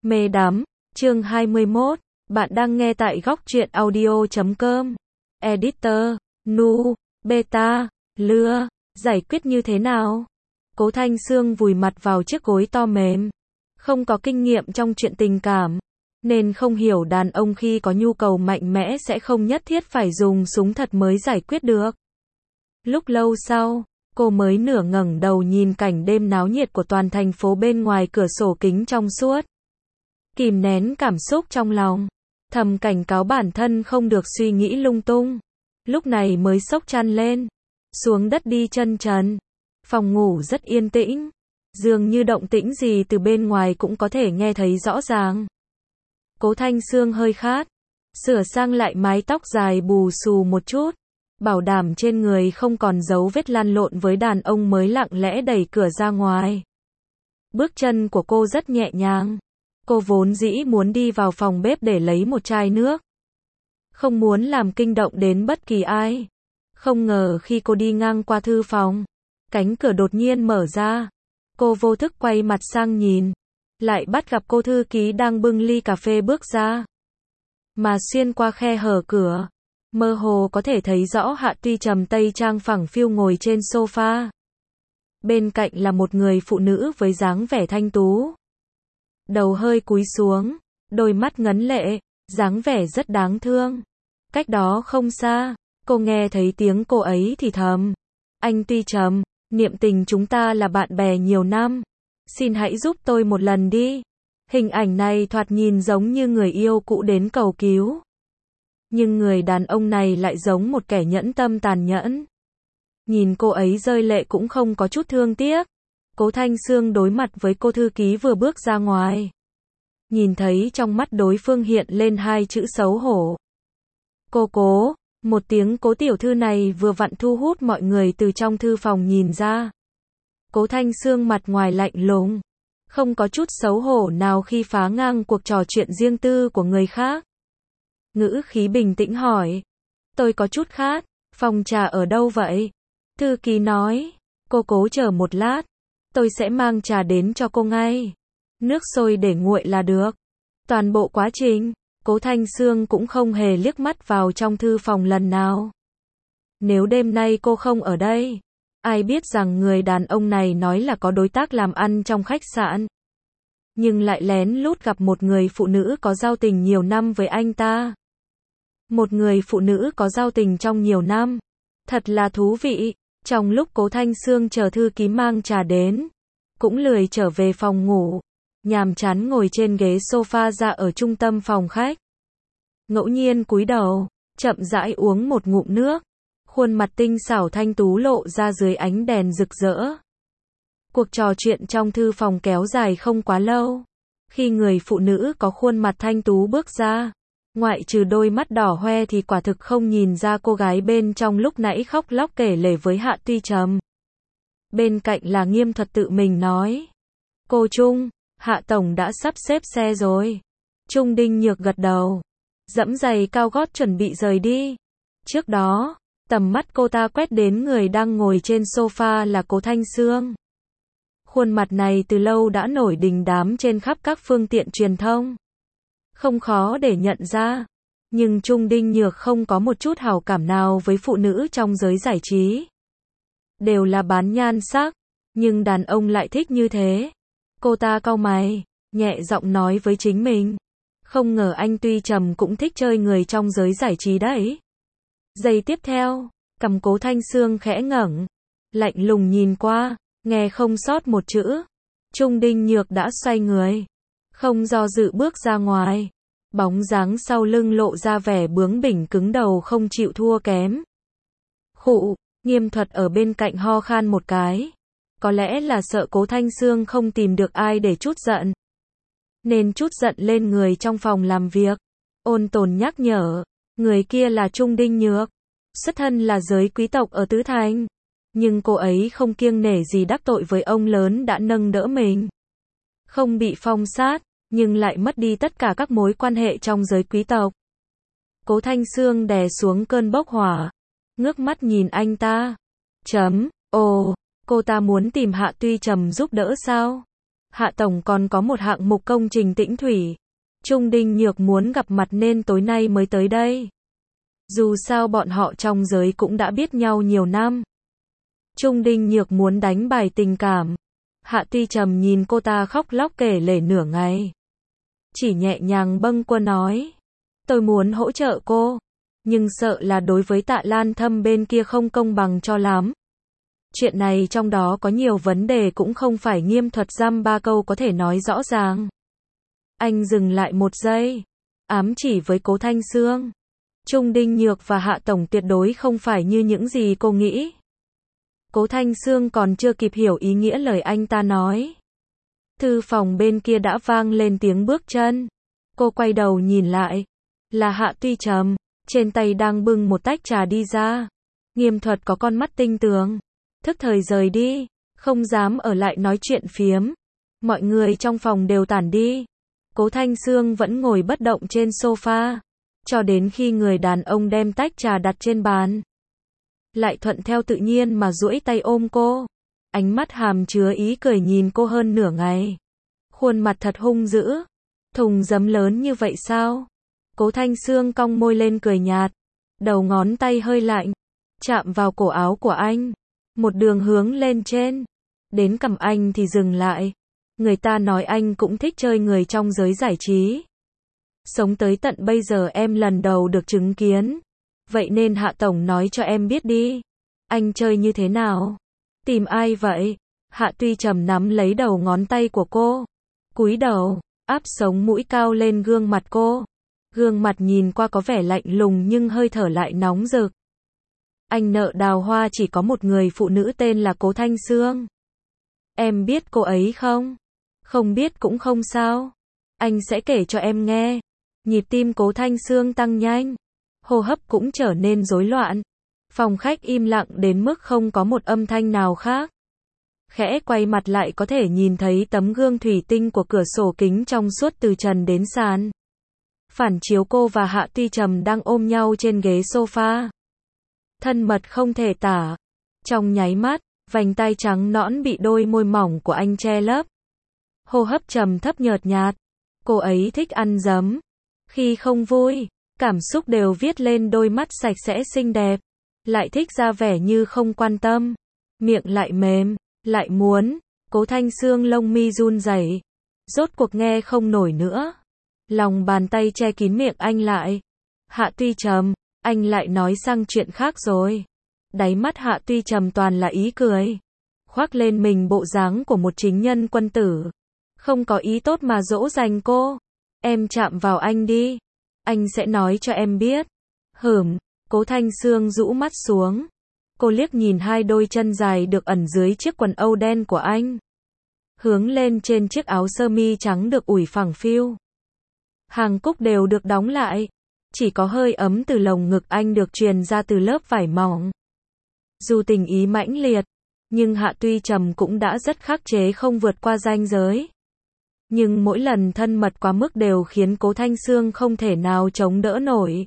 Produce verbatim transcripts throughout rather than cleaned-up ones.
Mê đắm, chương hai mươi mốt, bạn đang nghe tại góc truyện audio chấm com. Editor, Nu, Beta, Lưa, giải quyết như thế nào? Cố Thanh Sương vùi mặt vào chiếc gối to mềm. Không có kinh nghiệm trong chuyện tình cảm, nên không hiểu đàn ông khi có nhu cầu mạnh mẽ sẽ không nhất thiết phải dùng súng thật mới giải quyết được. Lúc lâu sau, cô mới nửa ngẩng đầu nhìn cảnh đêm náo nhiệt của toàn thành phố bên ngoài cửa sổ kính trong suốt. Kìm nén cảm xúc trong lòng, thầm cảnh cáo bản thân không được suy nghĩ lung tung. Lúc này mới xốc chăn lên, xuống đất đi chân trần. Phòng ngủ rất yên tĩnh, dường như động tĩnh gì từ bên ngoài cũng có thể nghe thấy rõ ràng. Cố Thanh Sương hơi khát, sửa sang lại mái tóc dài bù xù một chút, bảo đảm trên người không còn dấu vết lăn lộn với đàn ông mới lặng lẽ đẩy cửa ra ngoài. Bước chân của cô rất nhẹ nhàng. Cô vốn dĩ muốn đi vào phòng bếp để lấy một chai nước. Không muốn làm kinh động đến bất kỳ ai. Không ngờ khi cô đi ngang qua thư phòng, cánh cửa đột nhiên mở ra. Cô vô thức quay mặt sang nhìn, lại bắt gặp cô thư ký đang bưng ly cà phê bước ra. Mà xuyên qua khe hở cửa, mơ hồ có thể thấy rõ Hạ Tuy Trầm tây trang phẳng phiu ngồi trên sofa. Bên cạnh là một người phụ nữ với dáng vẻ thanh tú. Đầu hơi cúi xuống, đôi mắt ngấn lệ, dáng vẻ rất đáng thương. Cách đó không xa, cô nghe thấy tiếng cô ấy thì thầm. Anh Tuy Trầm, niệm tình chúng ta là bạn bè nhiều năm. Xin hãy giúp tôi một lần đi. Hình ảnh này thoạt nhìn giống như người yêu cũ đến cầu cứu. Nhưng người đàn ông này lại giống một kẻ nhẫn tâm tàn nhẫn. Nhìn cô ấy rơi lệ cũng không có chút thương tiếc. Cố Thanh Sương đối mặt với cô thư ký vừa bước ra ngoài. Nhìn thấy trong mắt đối phương hiện lên hai chữ xấu hổ. Cô Cố, một tiếng Cố tiểu thư này vừa vặn thu hút mọi người từ trong thư phòng nhìn ra. Cố Thanh Sương mặt ngoài lạnh lùng, không có chút xấu hổ nào khi phá ngang cuộc trò chuyện riêng tư của người khác. Ngữ khí bình tĩnh hỏi. Tôi có chút khát, phòng trà ở đâu vậy? Thư ký nói. Cô Cố chờ một lát. Tôi sẽ mang trà đến cho cô ngay. Nước sôi để nguội là được. Toàn bộ quá trình, Cố Thanh Sương cũng không hề liếc mắt vào trong thư phòng lần nào. Nếu đêm nay cô không ở đây, ai biết rằng người đàn ông này nói là có đối tác làm ăn trong khách sạn. Nhưng lại lén lút gặp một người phụ nữ có giao tình nhiều năm với anh ta. Một người phụ nữ có giao tình trong nhiều năm. Thật là thú vị. Trong lúc Cố Thanh Sương chờ thư ký mang trà đến, cũng lười trở về phòng ngủ, nhàm chán ngồi trên ghế sofa ra ở trung tâm phòng khách. Ngẫu nhiên cúi đầu, chậm rãi uống một ngụm nước, khuôn mặt tinh xảo thanh tú lộ ra dưới ánh đèn rực rỡ. Cuộc trò chuyện trong thư phòng kéo dài không quá lâu. Khi người phụ nữ có khuôn mặt thanh tú bước ra, ngoại trừ đôi mắt đỏ hoe thì quả thực không nhìn ra cô gái bên trong lúc nãy khóc lóc kể lể với Hạ Tuy Trầm. Bên cạnh là Nghiêm Thuật tự mình nói. Cô Trung, Hạ Tổng đã sắp xếp xe rồi. Trung Đinh Nhược gật đầu, dẫm giày cao gót chuẩn bị rời đi. Trước đó, tầm mắt cô ta quét đến người đang ngồi trên sofa là Cố Thanh Sương. Khuôn mặt này từ lâu đã nổi đình đám trên khắp các phương tiện truyền thông. Không khó để nhận ra, nhưng Trung Đinh Nhược không có một chút hảo cảm nào với phụ nữ trong giới giải trí. Đều là bán nhan sắc, nhưng đàn ông lại thích như thế. Cô ta cau mày, nhẹ giọng nói với chính mình. Không ngờ anh Tuy Trầm cũng thích chơi người trong giới giải trí đấy. Giây tiếp theo, cằm Cố Thanh Sương khẽ ngẩng, lạnh lùng nhìn qua, nghe không sót một chữ. Trung Đinh Nhược đã xoay người, không do dự bước ra ngoài. Bóng dáng sau lưng lộ ra vẻ bướng bỉnh cứng đầu không chịu thua kém. Khụ, Nghiêm Thuật ở bên cạnh ho khan một cái. Có lẽ là sợ Cố Thanh Sương không tìm được ai để trút giận, nên trút giận lên người trong phòng làm việc. Ôn tồn nhắc nhở, người kia là Trung Đinh Nhược, xuất thân là giới quý tộc ở Tứ Thành. Nhưng cô ấy không kiêng nể gì đắc tội với ông lớn đã nâng đỡ mình. Không bị phong sát, nhưng lại mất đi tất cả các mối quan hệ trong giới quý tộc. Cố Thanh Sương đè xuống cơn bốc hỏa, ngước mắt nhìn anh ta. Chấm, ồ, cô ta muốn tìm Hạ Tuy Trầm giúp đỡ sao? Hạ Tổng còn có một hạng mục công trình tĩnh thủy. Trung Đinh Nhược muốn gặp mặt nên tối nay mới tới đây. Dù sao bọn họ trong giới cũng đã biết nhau nhiều năm. Trung Đinh Nhược muốn đánh bài tình cảm. Hạ Tuy Trầm nhìn cô ta khóc lóc kể lể nửa ngày. Chỉ nhẹ nhàng bâng quơ nói. Tôi muốn hỗ trợ cô. Nhưng sợ là đối với Tạ Lan Thâm bên kia không công bằng cho lắm. Chuyện này trong đó có nhiều vấn đề cũng không phải Nghiêm Thuật dăm ba câu có thể nói rõ ràng. Anh dừng lại một giây. Ám chỉ với Cố Thanh Sương. Trung Đinh Nhược và Hạ Tổng tuyệt đối không phải như những gì cô nghĩ. Cố Thanh Sương còn chưa kịp hiểu ý nghĩa lời anh ta nói. Thư phòng bên kia đã vang lên tiếng bước chân. Cô quay đầu nhìn lại. Là Hạ Tuy Trầm, trên tay đang bưng một tách trà đi ra. Nghiêm Thuật có con mắt tinh tường. Thức thời rời đi, không dám ở lại nói chuyện phiếm. Mọi người trong phòng đều tản đi. Cố Thanh Sương vẫn ngồi bất động trên sofa. Cho đến khi người đàn ông đem tách trà đặt trên bàn. Lại thuận theo tự nhiên mà duỗi tay ôm cô. Ánh mắt hàm chứa ý cười nhìn cô hơn nửa ngày. Khuôn mặt thật hung dữ. Thùng giấm lớn như vậy sao? Cố Thanh Sương cong môi lên cười nhạt. Đầu ngón tay hơi lạnh. Chạm vào cổ áo của anh. Một đường hướng lên trên. Đến cằm anh thì dừng lại. Người ta nói anh cũng thích chơi người trong giới giải trí. Sống tới tận bây giờ em lần đầu được chứng kiến. Vậy nên Hạ Tổng nói cho em biết đi. Anh chơi như thế nào? Tìm ai vậy? Hạ Tuy Trầm nắm lấy đầu ngón tay của cô. Cúi đầu, áp sống mũi cao lên gương mặt cô. Gương mặt nhìn qua có vẻ lạnh lùng nhưng hơi thở lại nóng rực. Anh nợ Đào Hoa chỉ có một người phụ nữ tên là Cố Thanh Sương. Em biết cô ấy không? Không biết cũng không sao. Anh sẽ kể cho em nghe. Nhịp tim Cố Thanh Sương tăng nhanh. Hô hấp cũng trở nên rối loạn. Phòng khách im lặng đến mức không có một âm thanh nào khác. Khẽ quay mặt lại có thể nhìn thấy tấm gương thủy tinh của cửa sổ kính trong suốt từ trần đến sàn. Phản chiếu cô và Hạ Tuy Trầm đang ôm nhau trên ghế sofa. Thân mật không thể tả. Trong nháy mắt, vành tai trắng nõn bị đôi môi mỏng của anh che lấp. Hô hấp trầm thấp nhợt nhạt. Cô ấy thích ăn giấm. Khi không vui, cảm xúc đều viết lên đôi mắt sạch sẽ xinh đẹp. Lại thích ra vẻ như không quan tâm. Miệng lại mềm, lại muốn. Cố Thanh Sương lông mi run rẩy. Rốt cuộc nghe không nổi nữa. Lòng bàn tay che kín miệng anh lại. Hạ Tuy Trầm, anh lại nói sang chuyện khác rồi. Đáy mắt Hạ Tuy Trầm toàn là ý cười. Khoác lên mình bộ dáng của một chính nhân quân tử. Không có ý tốt mà dỗ dành cô. Em chạm vào anh đi. Anh sẽ nói cho em biết. Hửm, Cố Thanh Sương rũ mắt xuống. Cô liếc nhìn hai đôi chân dài được ẩn dưới chiếc quần âu đen của anh. Hướng lên trên chiếc áo sơ mi trắng được ủi phẳng phiu. Hàng cúc đều được đóng lại. Chỉ có hơi ấm từ lồng ngực anh được truyền ra từ lớp vải mỏng. Dù tình ý mãnh liệt, nhưng Hạ Tuy Trầm cũng đã rất khắc chế không vượt qua ranh giới. Nhưng mỗi lần thân mật quá mức đều khiến Cố Thanh Sương không thể nào chống đỡ nổi.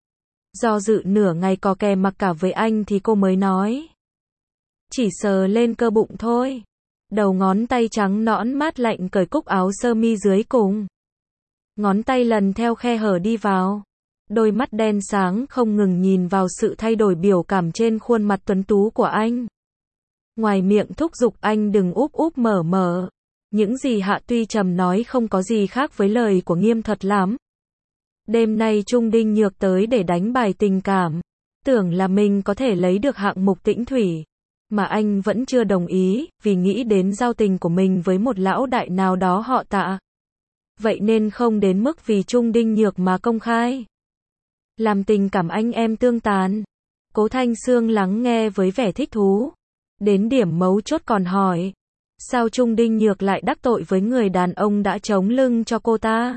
Do dự nửa ngày có kè mặc cả với anh thì cô mới nói. Chỉ sờ lên cơ bụng thôi. Đầu ngón tay trắng nõn mát lạnh cởi cúc áo sơ mi dưới cùng. Ngón tay lần theo khe hở đi vào. Đôi mắt đen sáng không ngừng nhìn vào sự thay đổi biểu cảm trên khuôn mặt tuấn tú của anh. Ngoài miệng thúc giục anh đừng úp úp mở mở. Những gì Hạ Tuy Trầm nói không có gì khác với lời của Nghiêm Thuật lắm. Đêm nay Trung Đinh Nhược tới để đánh bài tình cảm. Tưởng là mình có thể lấy được hạng mục tĩnh thủy. Mà anh vẫn chưa đồng ý, vì nghĩ đến giao tình của mình với một lão đại nào đó họ Tạ. Vậy nên không đến mức vì Trung Đinh Nhược mà công khai. Làm tình cảm anh em tương tàn. Cố Thanh Sương lắng nghe với vẻ thích thú. Đến điểm mấu chốt còn hỏi. Sao Trung Đinh Nhược lại đắc tội với người đàn ông đã chống lưng cho cô ta?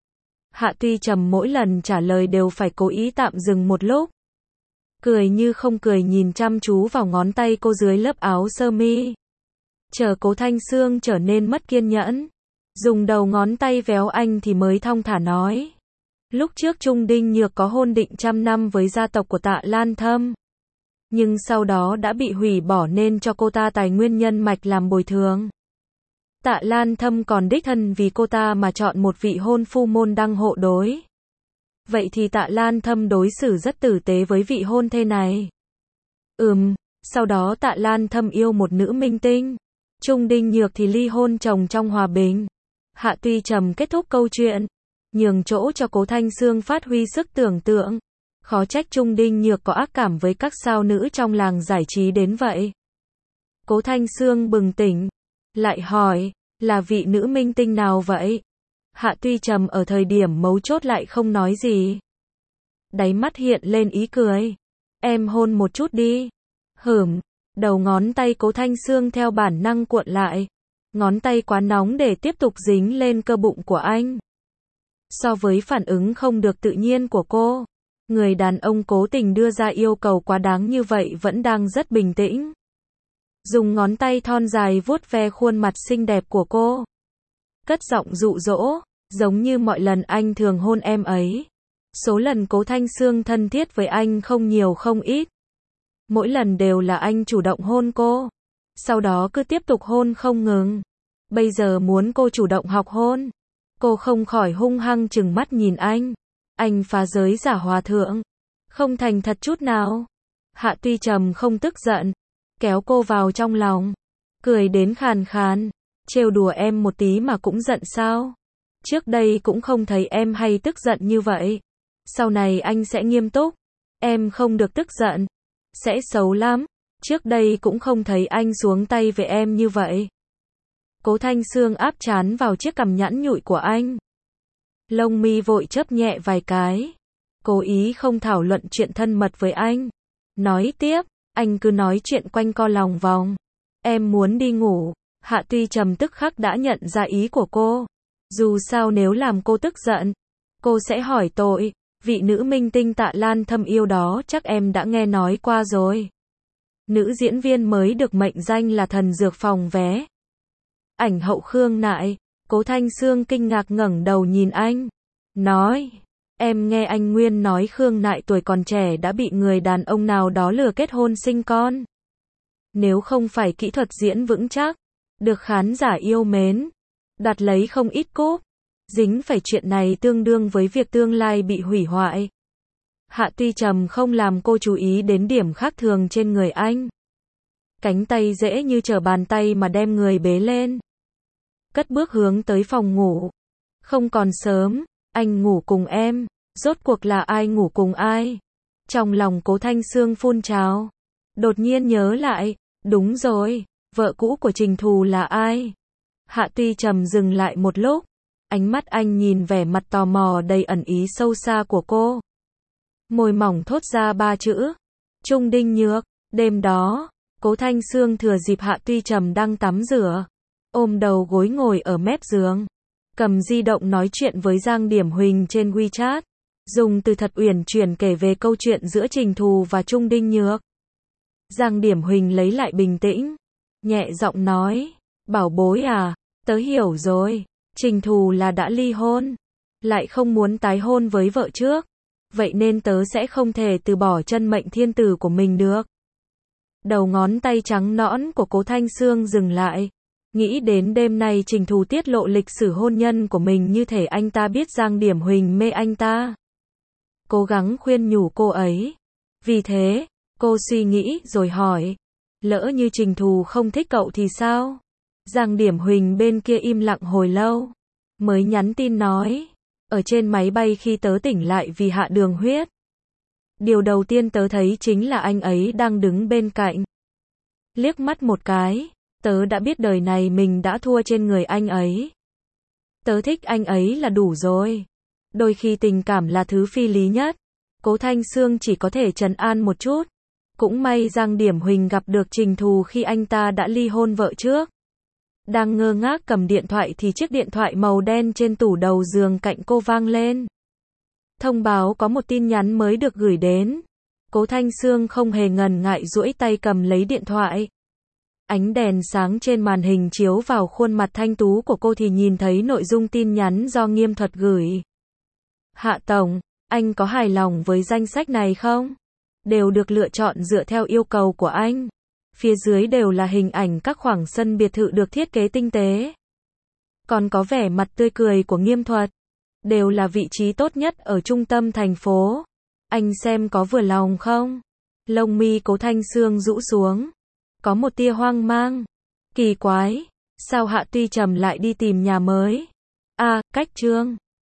Hạ Tuy Trầm mỗi lần trả lời đều phải cố ý tạm dừng một lúc. Cười như không cười nhìn chăm chú vào ngón tay cô dưới lớp áo sơ mi. Chờ Cố Thanh Sương trở nên mất kiên nhẫn. Dùng đầu ngón tay véo anh thì mới thong thả nói. Lúc trước Trung Đinh Nhược có hôn định trăm năm với gia tộc của Tạ Lan Thâm. Nhưng sau đó đã bị hủy bỏ nên cho cô ta tài nguyên nhân mạch làm bồi thường. Tạ Lan Thâm còn đích thân vì cô ta mà chọn một vị hôn phu môn đăng hộ đối. Vậy thì Tạ Lan Thâm đối xử rất tử tế với vị hôn thê này. Ừm, sau đó Tạ Lan Thâm yêu một nữ minh tinh. Trung Đinh Nhược thì ly hôn chồng trong hòa bình. Hạ Tuy Trầm kết thúc câu chuyện, nhường chỗ cho Cố Thanh Xương phát huy sức tưởng tượng. Khó trách Trung Đinh Nhược có ác cảm với các sao nữ trong làng giải trí đến vậy. Cố Thanh Xương bừng tỉnh, lại hỏi, là vị nữ minh tinh nào vậy? Hạ Tuy Trầm ở thời điểm mấu chốt lại không nói gì. Đáy mắt hiện lên ý cười. Em hôn một chút đi. Hửm, đầu ngón tay Cố Thanh Xương theo bản năng cuộn lại. Ngón tay quá nóng để tiếp tục dính lên cơ bụng của anh. So với phản ứng không được tự nhiên của cô, người đàn ông cố tình đưa ra yêu cầu quá đáng như vậy vẫn đang rất bình tĩnh. Dùng ngón tay thon dài vuốt ve khuôn mặt xinh đẹp của cô. Cất giọng dụ dỗ, giống như mọi lần anh thường hôn em ấy. Số lần Cố Thanh Xương thân thiết với anh không nhiều không ít. Mỗi lần đều là anh chủ động hôn cô. Sau đó cứ tiếp tục hôn không ngừng. Bây giờ muốn cô chủ động học hôn. Cô không khỏi hung hăng trừng mắt nhìn anh. Anh phá giới giả hòa thượng. Không thành thật chút nào. Hạ Tuy Trầm không tức giận. Kéo cô vào trong lòng. Cười đến khàn khàn. Trêu đùa em một tí mà cũng giận sao? Trước đây cũng không thấy em hay tức giận như vậy. Sau này anh sẽ nghiêm túc. Em không được tức giận. Sẽ xấu lắm. Trước đây cũng không thấy anh xuống tay với em như vậy. Cố Thanh Xương áp trán vào chiếc cằm nhẵn nhụi của anh. Lông mi vội chớp nhẹ vài cái. Cố ý không thảo luận chuyện thân mật với anh. Nói tiếp, anh cứ nói chuyện quanh co lòng vòng. Em muốn đi ngủ. Hạ Tuy Trầm tức khắc đã nhận ra ý của cô. Dù sao nếu làm cô tức giận, cô sẽ hỏi tội. Vị nữ minh tinh Tạ Lan Thâm yêu đó chắc em đã nghe nói qua rồi. Nữ diễn viên mới được mệnh danh là thần dược phòng vé. Ảnh hậu Khương Nại. Cố Thanh Xương kinh ngạc ngẩng đầu nhìn anh. Nói, em nghe anh Nguyên nói Khương Nại tuổi còn trẻ đã bị người đàn ông nào đó lừa kết hôn sinh con. Nếu không phải kỹ thuật diễn vững chắc, được khán giả yêu mến, đặt lấy không ít cúp, dính phải chuyện này tương đương với việc tương lai bị hủy hoại. Hạ Tuy Trầm không làm cô chú ý đến điểm khác thường trên người anh. Cánh tay dễ như trở bàn tay mà đem người bế lên. Cất bước hướng tới phòng ngủ. Không còn sớm, anh ngủ cùng em. Rốt cuộc là ai ngủ cùng ai? Trong lòng Cố Thanh Xương phun trào. Đột nhiên nhớ lại, đúng rồi, vợ cũ của Trình Thù là ai? Hạ Tuy Trầm dừng lại một lúc. Ánh mắt anh nhìn vẻ mặt tò mò đầy ẩn ý sâu xa của cô. Môi mỏng thốt ra ba chữ. Trung Đinh Nhược. Đêm đó, Cố Thanh Xương thừa dịp Hạ Tuy Trầm đang tắm rửa, ôm đầu gối ngồi ở mép giường, cầm di động nói chuyện với Giang Điểm Huỳnh trên WeChat, dùng từ thật uyển chuyển kể về câu chuyện giữa Trình Thù và Trung Đinh Nhược. Giang Điểm Huỳnh lấy lại bình tĩnh, nhẹ giọng nói, bảo bối à, tớ hiểu rồi, Trình Thù là đã ly hôn, lại không muốn tái hôn với vợ trước, vậy nên tớ sẽ không thể từ bỏ chân mệnh thiên tử của mình được. Đầu ngón tay trắng nõn của Cố Thanh Xương dừng lại. Nghĩ đến đêm nay Trình Thù tiết lộ lịch sử hôn nhân của mình như thể anh ta biết Giang Điểm Huỳnh mê anh ta. Cố gắng khuyên nhủ cô ấy. Vì thế, cô suy nghĩ rồi hỏi. Lỡ như Trình Thù không thích cậu thì sao? Giang Điểm Huỳnh bên kia im lặng hồi lâu. Mới nhắn tin nói. Ở trên máy bay khi tớ tỉnh lại vì hạ đường huyết. Điều đầu tiên tớ thấy chính là anh ấy đang đứng bên cạnh. Liếc mắt một cái, tớ đã biết đời này mình đã thua trên người anh ấy. Tớ thích anh ấy là đủ rồi. Đôi khi tình cảm là thứ phi lý nhất. Cố Thanh Xương chỉ có thể trấn an một chút. Cũng may Giang Điểm Huỳnh gặp được Trình Thù khi anh ta đã ly hôn vợ trước. Đang ngơ ngác cầm điện thoại thì chiếc điện thoại màu đen trên tủ đầu giường cạnh cô vang lên. Thông báo có một tin nhắn mới được gửi đến. Cố Thanh Xương không hề ngần ngại duỗi tay cầm lấy điện thoại. Ánh đèn sáng trên màn hình chiếu vào khuôn mặt thanh tú của cô thì nhìn thấy nội dung tin nhắn do Nghiêm Thuật gửi. Hạ Tổng, anh có hài lòng với danh sách này không? Đều được lựa chọn dựa theo yêu cầu của anh. Phía dưới đều là hình ảnh các khoảng sân biệt thự được thiết kế tinh tế. còn có vẻ mặt tươi cười của Nghiêm Thuật. Đều là vị trí tốt nhất ở trung tâm thành phố. Anh xem có vừa lòng không? Lông mi Cố Thanh Sương rũ xuống. Có một tia hoang mang. Kỳ quái. Sao Hạ Tuy Trầm lại đi tìm nhà mới? À, cách Trương.